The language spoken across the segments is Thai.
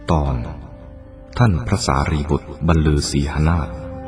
ตอนท่านพระสารีบุตรบรรลือสีหนาถ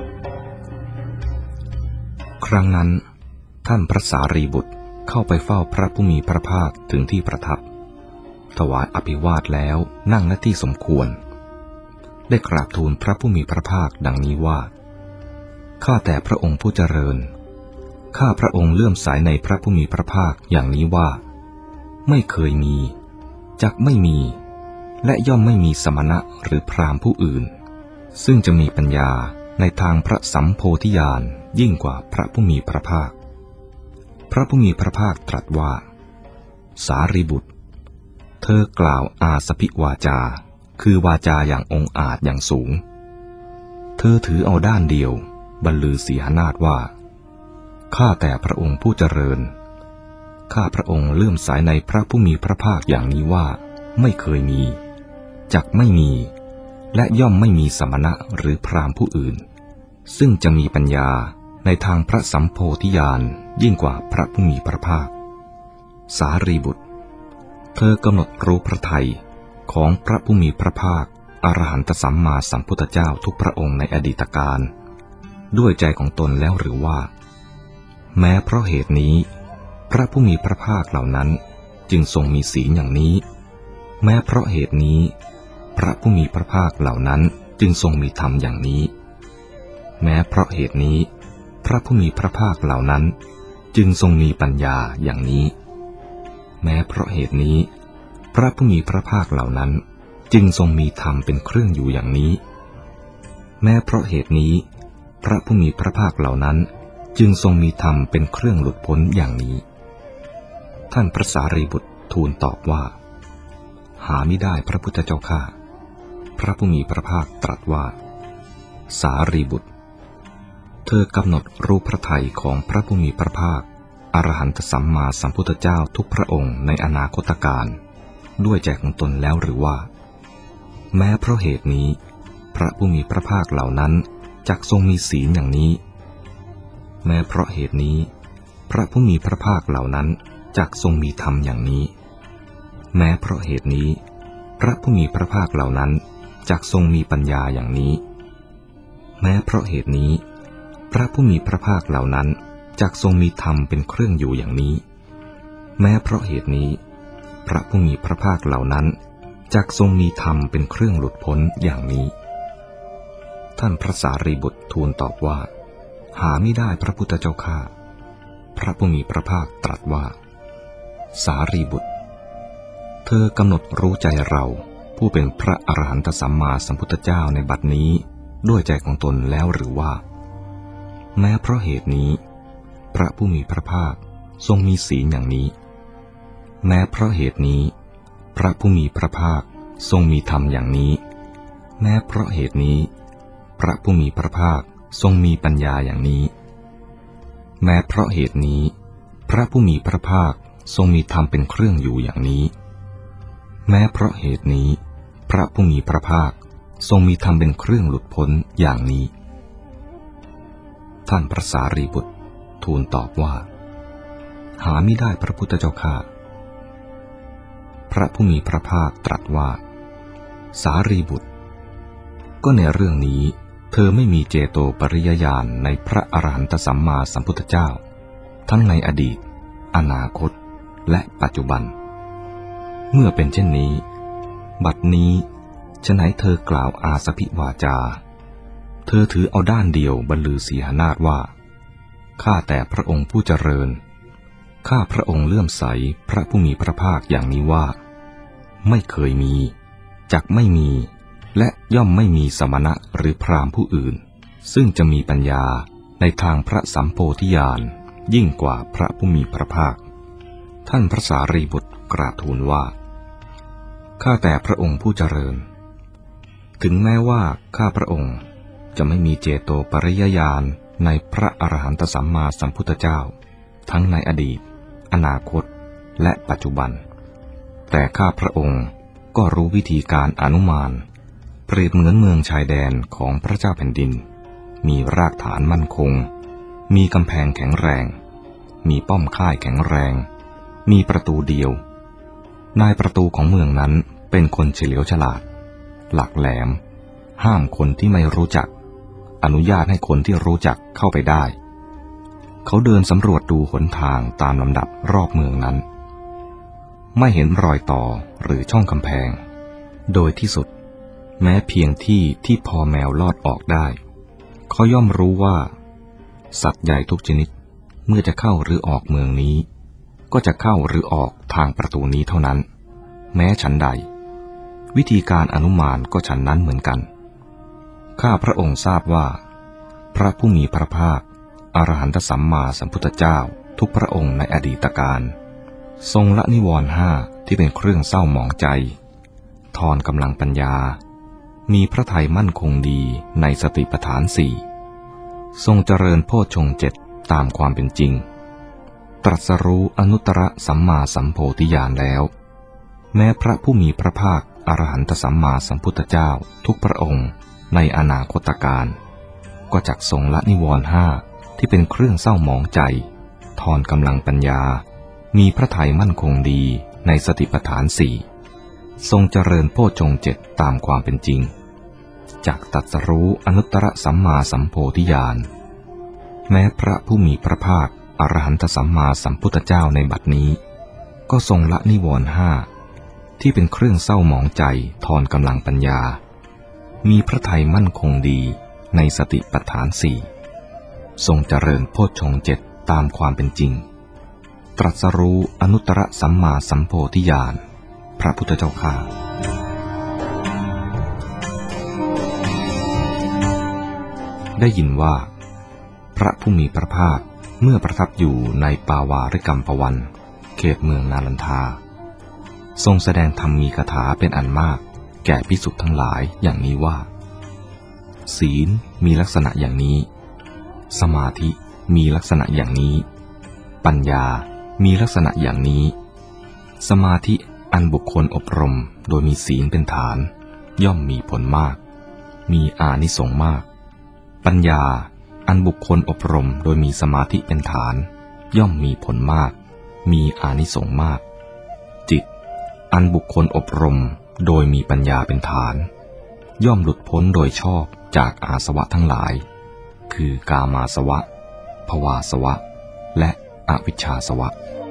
ครั้งนั้นท่านพระสารีบุตรเข้าไปเฝ้าพระผู้มีพระภาคถึงที่ประทับถวายอภิวาทแล้วนั่งณที่สมควรได้กราบทูลพระผู้มีพระภาคดังนี้ว่าข้าแต่พระองค์ผู้เจริญข้าพระองค์เลื่อมใสในพระผู้มีพระภาคอย่างนี้ว่าไม่เคยมีจักไม่มีและย่อมไม่มีสมณะหรือพราหมณ์ผู้อื่นซึ่งจะมีปัญญาในทางพระสัมโพธิญาณยิ่งกว่าพระผู้มีพระภาคพระผู้มีพระภาคตรัสว่าสารีบุตรเธอกล่าวอาสพิวาจาคือวาจาอย่างองอาจอย่างสูงเธอถือเอาด้านเดียวบรรลือสีหนาถว่าข้าแต่พระองค์ผู้เจริญข้าพระองค์เลื่อมใสในพระผู้มีพระภาคอย่างนี้ว่าไม่เคยมีจักไม่มีและย่อมไม่มีสมณะหรือพราหมณ์ผู้อื่นซึ่งจะมีปัญญาในทางพระสัมโพธิญาณยิ่งกว่าพระผู้มีพระภาคสารีบุตรเธอกำหนดรู้พระทัยของพระผู้มีพระภาคอรหันตสัมมาสัมพุทธเจ้าทุกพระองค์ในอดีตกาลด้วยใจของตนแล้วหรือว่าแม้เพราะเหตุนี้พระผู้มีพระภาคเหล่านั้นจึงทรงมีศีลอย่างนี้แม้เพราะเหตุนี้พระผู้มีพระภาคเหล่านั้นจึงทรงมีธรรมอย่างนี้แม้เพราะเหตุนี้พระผู้มีพระภาคเหล่านั้นจึงทรงมีปัญญาอย่างนี้แม้เพราะเหตุนี้พระผู้มีพระภาคเหล่านั้นจึงทรงมีธรรมเป็นเครื่องอยู่อย่างนี้แม้เพราะเหตุนี้พระผู้มีพระภาคเหล่านั้นจึงทรงมีธรรมเป็นเครื่องหลุดพ้นอย่างนี้ท่านพระสารีบุตรทูลตอบว่าหามิได้พระพุทธเจ้าข้าพระผู้มีพระภาคตรัสว่าสารีบุตรเธอกำหนดรู้พระทัยของพระผู้มีพระภาคอรหันตสัมมาสัมพุทธเจ้าทุกพระองค์ในอนาคตการด้วยใจของตนแล้วหรือว่าแม้เพราะเหตุนี้พระผู้มีพระภาคเหล่านั้นจักทรงมีศีลอย่างนี้แม้เพราะเหตุนี้พระผู้มีพระภาคเหล่านั้นจักทรงมีธรรมอย่างนี้แม้เพราะเหตุนี้พระผู้มีพระภาคเหล่านั้นจักทรงมีปัญญาอย่างนี้แม้เพราะเหตุนี้พระผู้มีพระภาคเหล่านั้นจักทรงมีธรรมเป็นเครื่องอยู่อย่างนี้แม้เพราะเหตุนี้พระผู้มีพระภาคเหล่านั้นจักทรงมีธรรมเป็นเครื่องหลุดพ้นอย่างนี้ท่านพระสารีบุตรทูลตอบว่าหาไม่ได้พระพุทธเจ้าข้าพระผู้มีพระภาคตรัสว่าสารีบุตรเธอกำหนดรู้ใจเราผู้เป็นพระอรหันตสัมมาสัมพุทธเจ้าในบัดนี้ด้วยใจของตนแล้วหรือว่าแม้เพราะเหตุนี้พระผู้มีพระภาคทรงมีศีลอย่างนี้แม้เพราะเหตุนี้พระผู้มีพระภาคทรงมีธรรมอย่างนี้แม้เพราะเหตุนี้พระผู้มีพระภาคทรงมีปัญญาอย่างนี้แม้เพราะเหตุนี้พระผู้มีพระภาคทรงมีธรรมเป็นเครื่องอยู่อย่างนี้แม้เพราะเหตุนี้พระผู้มีพระภาคทรงมีธรรมเป็นเครื่องหลุดพ้นอย่างนี้ท่านพระสารีบุตรทูลตอบว่าหาไม่ได้พระพุทธเจ้าข้าพระผู้มีพระภาคตรัสว่าสารีบุตรก็ในเรื่องนี้เธอไม่มีเจโตปริยญาณในพระอรหันตสัมมาสัมพุทธเจ้าทั้งในอดีตอนาคตและปัจจุบันเมื่อเป็นเช่นนี้บัดนี้ฉะไหนเธอกล่าวอาสพิวาจาเธอถือเอาด้านเดียวบรรลือสีหนาถว่าข้าแต่พระองค์ผู้เจริญข้าพระองค์เลื่อมใสพระผู้มีพระภาคอย่างนี้ว่าไม่เคยมีจักไม่มีและย่อมไม่มีสมณะหรือพราหมณ์ผู้อื่นซึ่งจะมีปัญญาในทางพระสัมโพธิญาณยิ่งกว่าพระผู้มีพระภาคท่านพระสารีบุตรกราบทูลว่าข้าแต่พระองค์ผู้เจริญถึงแม้ว่าข้าพระองค์จะไม่มีเจโตปริยญาณในพระอรหันตสัมมาสัมพุทธเจ้าทั้งในอดีตอนาคตและปัจจุบันแต่ข้าพระองค์ก็รู้วิธีการอนุมานเปรียบเหมือนเมืองชายแดนของพระเจ้าแผ่นดินมีรากฐานมั่นคงมีกำแพงแข็งแรงมีป้อมค่ายแข็งแรงมีประตูเดียวนายประตูของเมืองนั้นเป็นคนเฉลียวฉลาดหลักแหลมห้ามคนที่ไม่รู้จักอนุญาตให้คนที่รู้จักเข้าไปได้เขาเดินสำรวจดูหนทางตามลำดับรอบเมืองนั้นไม่เห็นรอยต่อหรือช่องกำแพงโดยที่สุดแม้เพียงที่พอแมวลอดออกได้เขาย่อมรู้ว่าสัตว์ใหญ่ทุกชนิดเมื่อจะเข้าหรือออกเมืองนี้ก็จะเข้าหรือออกทางประตูนี้เท่านั้นแม้ฉันใดวิธีการอนุมานก็ฉันนั้นเหมือนกันข้าพระองค์ทราบว่าพระผู้มีพระภาคอรหันตสัมมาสัมพุทธเจ้าทุกพระองค์ในอดีตการทรงละนิวรณ์ห้าที่เป็นเครื่องเศร้าหมองใจทอนกำลังปัญญามีพระทัยมั่นคงดีในสติปัฏฐานสี่ทรงเจริญโพชฌงค์เจ็ดตามความเป็นจริงตรัสรู้อนุตตรสัมมาสัมโพธิญาณแล้วแม้พระผู้มีพระภาคอรหันตสัมมาสัมพุทธเจ้าทุกพระองค์ในอนาคตการก็จักทรงละนิวรณ์ห้าที่เป็นเครื่องเศร้าหมองใจทอนกำลังปัญญามีพระทัยมั่นคงดีในสติปัฏฐานสี่ทรงเจริญโพชฌงค์เจ็ดตามความเป็นจริงจักตรัสรู้อนุตตรสัมมาสัมโพธิญาณแม้พระผู้มีพระภาคอรหันตสัมมาสัมพุทธเจ้าในบัดนี้ก็ทรงละนิวรณ์ห้าที่เป็นเครื่องเศร้าหมองใจทอนกำลังปัญญามีพระทัยมั่นคงดีในสติปัฏฐานสี่ทรงเจริญโพชฌงค์เจ็ดตามความเป็นจริงตรัสรู้อนุตตรสัมมาสัมโพธิญาณพระพุทธเจ้าข้าได้ยินว่าพระผู้มีพระภาคเมื่อประทับอยู่ในปาวาริกัมปวันเขตเมืองนาลันทาทรงแสดงธรรมมีคาถาเป็นอันมากแก่ภิกษุทั้งหลายอย่างนี้ว่าศีลมีลักษณะอย่างนี้สมาธิมีลักษณะอย่างนี้ปัญญามีลักษณะอย่างนี้สมาธิอันบุคคลอบรมโดยมีศีลเป็นฐานย่อมมีผลมากมีอานิสงส์มากปัญญาอันบุคคลอบรมโดยมีสมาธิเป็นฐานย่อมมีผลมากมีอานิสงส์มากจิตอันบุคคลอบรมโดยมีปัญญาเป็นฐานย่อมหลุดพ้นโดยชอบจากอาสวะทั้งหลายคือกามาสวะภวาสวะและอวิชชาสวะ